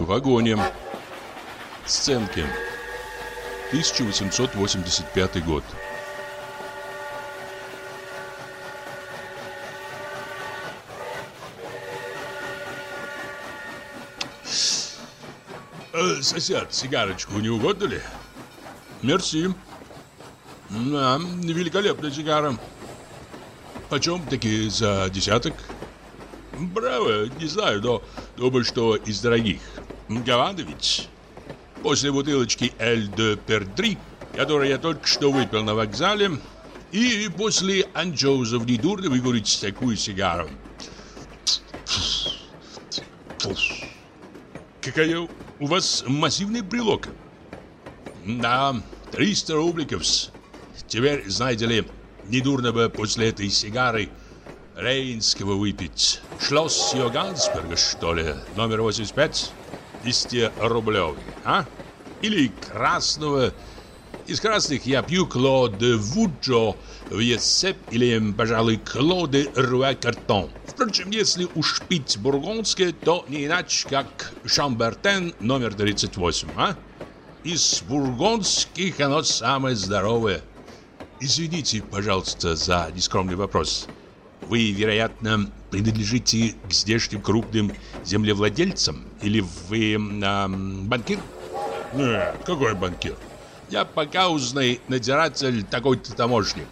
вагоне. Сценки. 1885 год. Сосед, сигарочку не угодно ли? Мерси. Да, великолепная сигара. Почем таки за десяток? Браво, не знаю, но думаю, что из дорогих. Гавана ведь. После бутылочки Эль де Пердри, которую я только что выпил на вокзале, и после анчоусов недурно выкурить такую сигару. Какая у вас массивная брелока? Да, 300 рубликов. Теперь, знаете ли, недурно бы после этой сигары рейнского выпить. Шлосс Йогансберга, что ли, номер 85, 10-рублевый, а? Или красного. Из красных я пью Клод де Вуджо, Вьесеп или, пожалуй, Клод де Руа Картон. Впрочем, если уж пить бургундское, то не иначе, как Шамбертен номер 38, а? Из бургундских оно самое здоровое. Извините, пожалуйста, за нескромный вопрос. Вы, вероятно, принадлежите к здешним крупным землевладельцам? Или вы банкир? Нет, какой банкир? Я показный надзиратель такой-то таможни.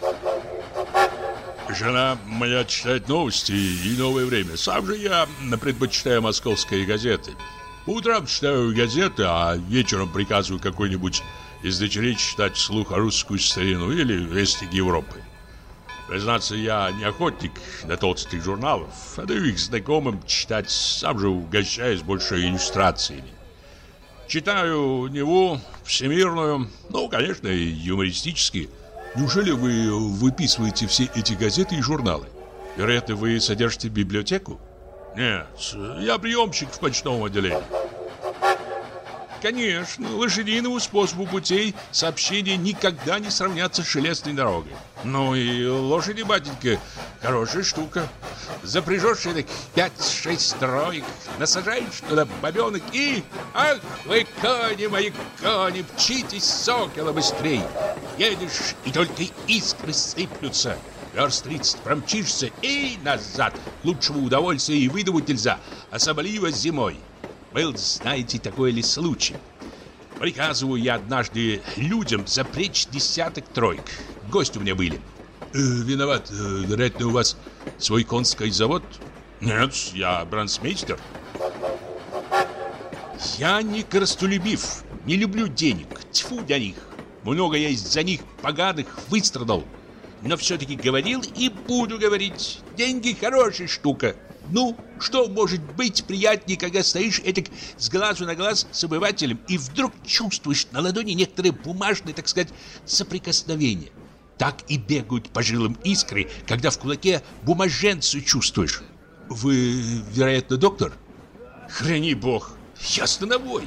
Жена моя читает новости и «Новое время». Сам же я предпочитаю московские газеты. По утрам читаю газеты, а вечером приказываю какой-нибудь из дочерей читать вслух русскую старину или вести Европы. Признаться, я не охотник на толстых журналов, а даю их знакомым читать, сам же угощаюсь больше иллюстрациями. Читаю «Неву», «Всемирную», ну, конечно, и юмористические. Неужели вы выписываете все эти газеты и журналы? Вероятно, вы содержите библиотеку? Нет, я приемщик в почтовом отделении. Конечно, лошадиному способу путей сообщения никогда не сравнятся с железной дорогой. Ну и лошади, батенька, хорошая штука. Запряжешь их 5-6 троек, насажаешь туда бабенок и... Ах, вы кони мои, кони, мчитесь, сокола, быстрей. Едешь, и только искры сыплются. Верст 30 промчишься и назад. Лучшего удовольствия и выдумать нельзя, особливо зимой. Был, знаете, такой ли случай? Приказываю я однажды людям запрячь десяток троек. Гости у меня были. Виноват, вероятно, у вас свой конский завод? Нет, я брандсмейстер. Я не коростолюбив, не люблю денег. Тьфу для них. Много я из-за них поганых выстрадал. Но все-таки говорил и буду говорить. Деньги хорошая штука. Ну, что может быть приятнее, когда стоишь этак с глазу на глаз с обывателем и вдруг чувствуешь на ладони некоторые бумажные, так сказать, соприкосновения. Так и бегают по жилам искры, когда в кулаке бумаженцу чувствуешь. Вы, вероятно, доктор? Храни бог, я становой.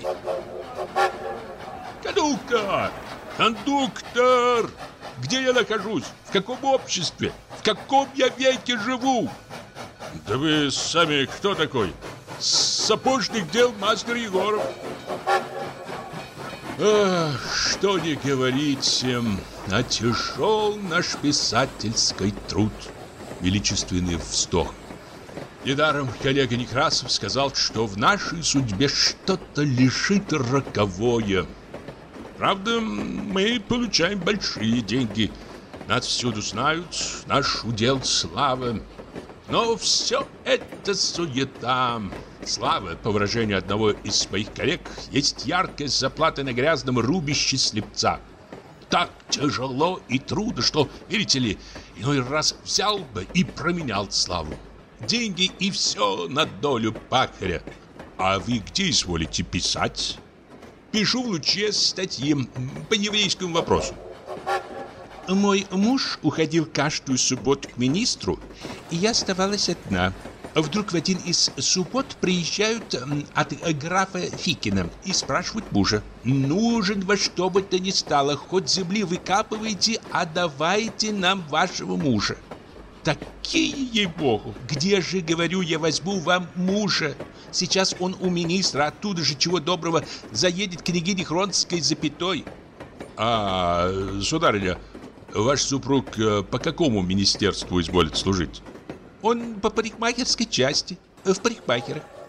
Кондуктор! Кондуктор! Где я нахожусь? В каком обществе? В каком я веке живу? Да вы сами кто такой? Сапожник дел мастер Егоров. Ах, что не говорите, а тяжел наш писательский труд. Величественный вздох. Недаром коллега Некрасов сказал, что в нашей судьбе что-то лежит роковое. Правда, мы получаем большие деньги. Нас всюду знают, наш удел слава. Но все это суета. Слава, по выражению одного из моих коллег, есть яркая заплата на грязном рубище слепца. Так тяжело и трудно, что, видите ли, иной раз взял бы и променял славу. Деньги и все на долю пахаря. А вы где изволите писать? Пишу в Луче статьи по еврейскому вопросу. Мой муж уходил каждую субботу к министру, и я оставалась одна. Вдруг в один из суббот приезжают от графа Фикина и спрашивают мужа: нужен во что бы то ни стало, хоть земли выкапывайте, а давайте нам вашего мужа. такие, ей-богу. Где же, говорю, я возьму вам мужа? Сейчас он у министра, оттуда же, чего доброго, заедет к княгине Хронской запятой. А, сударыня, ваш супруг по какому министерству изволит служить? Он по парикмахерской части, в парикмахера.